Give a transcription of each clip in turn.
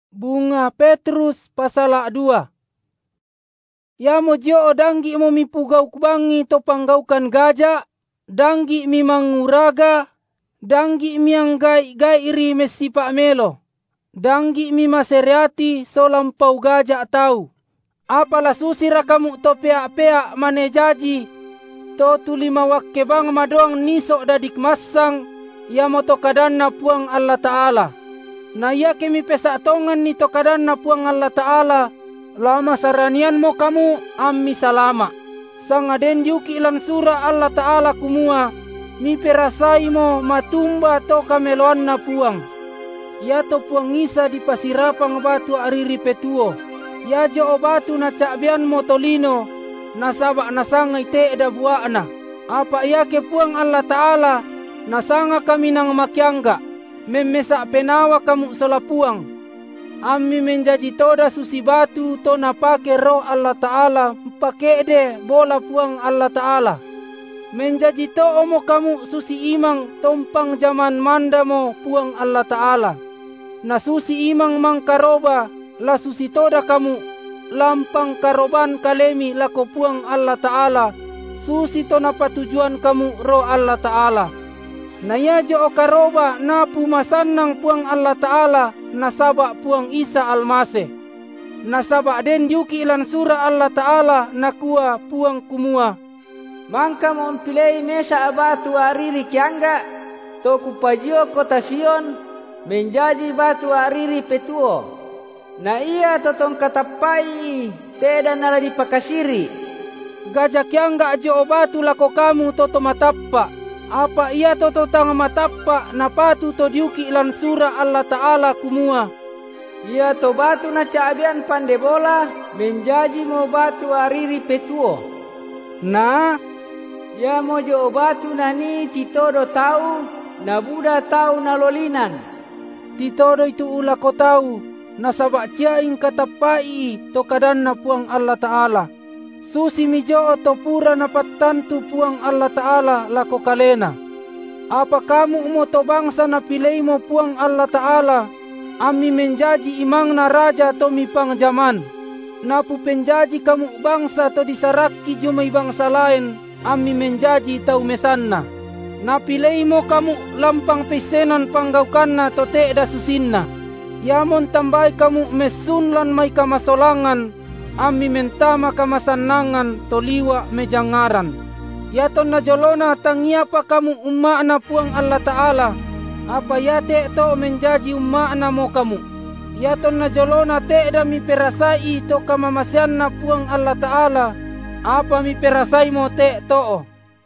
Bunga Petrus pasal 2. Ya mojo danggi mo mipugaw kubangi to panggaukan gaja, danggi mi manguraga, danggi mi ang gai-gairi mesipa melo, danggi mi masereati so lampau gaja tau. Apala susira kamu to pea-pea manejaji, to tulimawak kebang madoang niso dadik masang, ya mo to kadan na puang Allah Ta'ala. Na iya kemi pesa tongan ni to kadan na puang Allah Ta'ala, lama saranian mo kamu ammi salama. Sangaden yuki ilan sura Allah Ta'ala kumua, mi perasai mo matumba to kameloan na puang. Ya to puang isa di pasirapang batu ariri petuo. Ya jo batu na cakbian mo tolino, nasaba nasangay te da buana. Apa iya ke puang Allah Ta'ala, nasanga kami nang makyangga, memesa penawa kamu solapuang. Ami menjadi toda susi batu to napake roh Allah Ta'ala, pakede bola puang Allah Ta'ala. Menjadi to omo kamu susi imang tompang zaman manda mo puang Allah Ta'ala. Na susi imang mangkaroba, la susi toda kamu, lampang karoban kalemi lako puang Allah Ta'ala, susi to napatujuan kamu roh Allah Ta'ala. Naya jo o karoba na pumasan ng puang Allah Ta'ala, nasaba puang Isa Almasih. Nasaba den yuki ilan sura Allah Ta'ala, nakuha puang kumua. Mangka mo pilay mesa abatu ariri kiangga, to kupajio kota Sion, menjadi batu ariri petuo. Na iya totong katapai, teda nala dipakasiri. Gajak kiangga jo batu lako kamu toto matappa. Apa ia toto tang matappa na patu to diuki ilan sura Allah Ta'ala kumua. Ia to batu na caabian pandebola, menjadi mo batu ariri petuo. Na, ya mo jo batu na ni titodo tau, na buda tau na lolinan. Titodo itu ula ko tau, nasaba ciaing katapai to kadan na puang Allah Ta'ala. Susi mi jo to pura na patantu puang Allah Ta'ala lako kalena. Apa kamu mo to bangsa na pilay mo puang Allah Ta'ala, ami menjaji imang na raja to mi pang jaman. Napu penjaji kamu bangsa to disaraki jo may bangsa lain, ami menjaji tau mesanna. Napilay mo kamu lampang pesenan panggaukan na to te da susinna. Yamon tambay kamu mesunlan may kamasolangan, ami mentama kamasanangan toliwa mejangaran. Yaton na jolona tangia pa kamu umma na puang Allah Ta'ala, apa yate to menjaji umma na mo kamu. Yaton na jolona te da mi perasai to kamamasyan na puang Allah Ta'ala, apa mi perasai mo te to.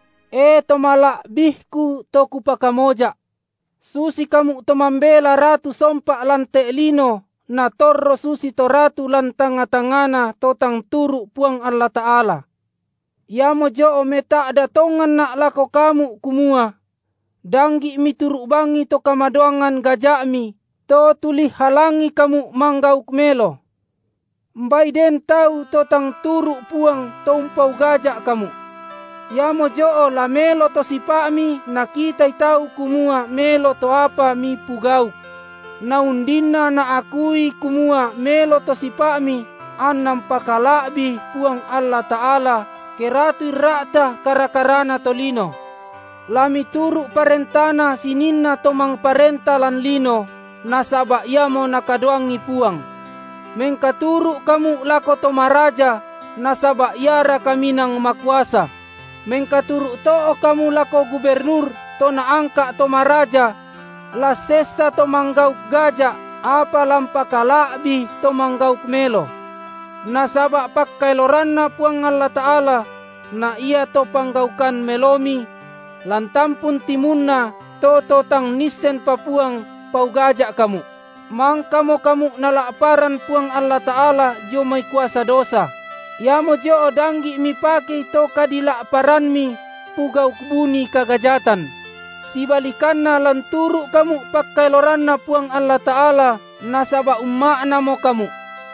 To malabihku to kupakamoja. Susi kamu to mambela ratu sompa lante lino, na torro susi to ratu lantanga-tangana totang turu puang Allah Ta'ala. Ya mo jo meta ada tongan na lako kamu kumua. Danggi mi turu bangi to kamadoangan gajami, to tuli halangi kamu manggauk melo. Mbay den tau totang turu puang tompau gajak kamu. Ya mo jo la melo to sipami, nakitay tau kumua melo to apa mi pugauk. Naundina na akui kumua melo to sipami, anam pakalabi puang Allah Ta'ala, keratu rata karakarana tolino. Lami turu parentana sininna tomang parenta lan lino, nasaba yamo nakadoangi puang. Mengkaturu kamu lako to maraja, nasaba yara kami nang makuasa. Mengkaturu to kamu lako gubernur, to naangka to maraja, la sesa to manggauk gaja, apa lampakalabi to manggauk melo. Nasaba pakkailoran na puang Allah Ta'ala, na iya to panggaukan melomi, lantampun timunna to totang nisen papuang paugaja kamu. Mangka mo kamu nalaparan puang Allah Ta'ala jo may kuasa dosa. Ya mo jo danggi mi pake to kadilaparan mi pugaw kubuni kagajatan. Sibalikan na lanturu kamu pakkailoran na puang Allah Ta'ala, nasaba umma na mo kamu.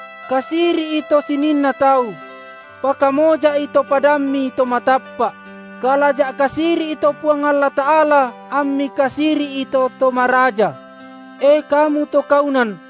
Kasiri ito sinin na tau, pakamoja ito padami ito matappa. Kalaja kasiri ito puang Allah Ta'ala, ammi kasiri ito to maraja. Kamu to kaunan,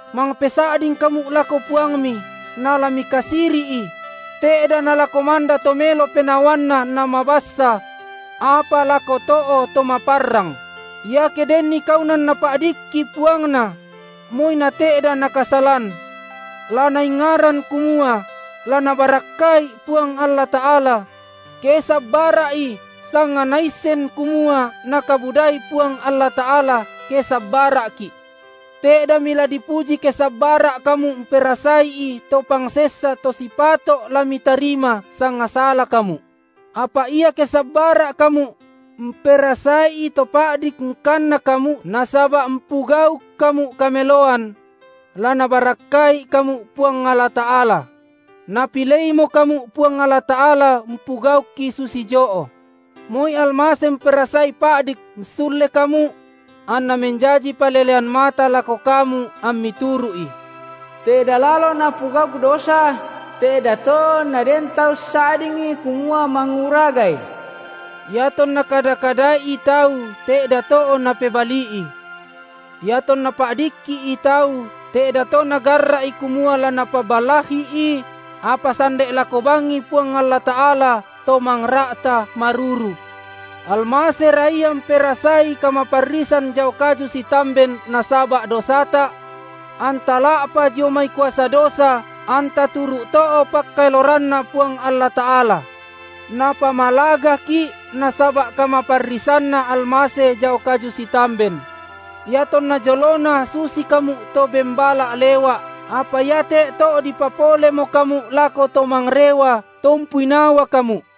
Mang pesading kamu lako puangmi, nalami kasiri teeda nalako manda tomelo penawanna na mabassa, apa lako too to maparrang. Ya kedeni kaunan na paadikki puangna, moy na teeda nakasalan. Lana ingaran kumua, lana barakai puang Allah Ta'ala, kesa barai sanga naisen kumua nakabudai puang Allah Ta'ala kesa baraki. Teeda mila dipuji kesabara kamu perasai to pangsesa to sipato lami tarima sanga sala kamu. Apa ia kesabara kamu perasai to paadik ngkana kamu nasaba empugau kamu kameloan lana barakai kamu puang Allah Ta'ala. Napilei mo kamu puang Allah Ta'ala empugau ki susijoo. Moy almasem perasai paadik sulle kamu anna menjaji palelean mata lako kamu ammiturui. Teeda lalo na pugau dosa, teeda to na dentau sadingi kumua manguragai. Yaton na kadakadai itau, teeda to na pebalii. Yaton na paadiki itau, teeda to na garrai kumua la na pabalahi apa sande lako bangi puang Allah Ta'ala to mangrata maruru. Almase raiyam perasai kamaparisan jau kaju si tamben nasaba dosata, antala apa jo may kuasa dosa, anta turu too pakai loranna puang Allah Ta'ala. Napa malaga ki nasaba kamaparisanna almase jau kaju si tamben. Yaton na jolona susi kamu to bembala lewa, apa yate to dipapole mo kamu lako to mangrewa, tompuinawa kamu.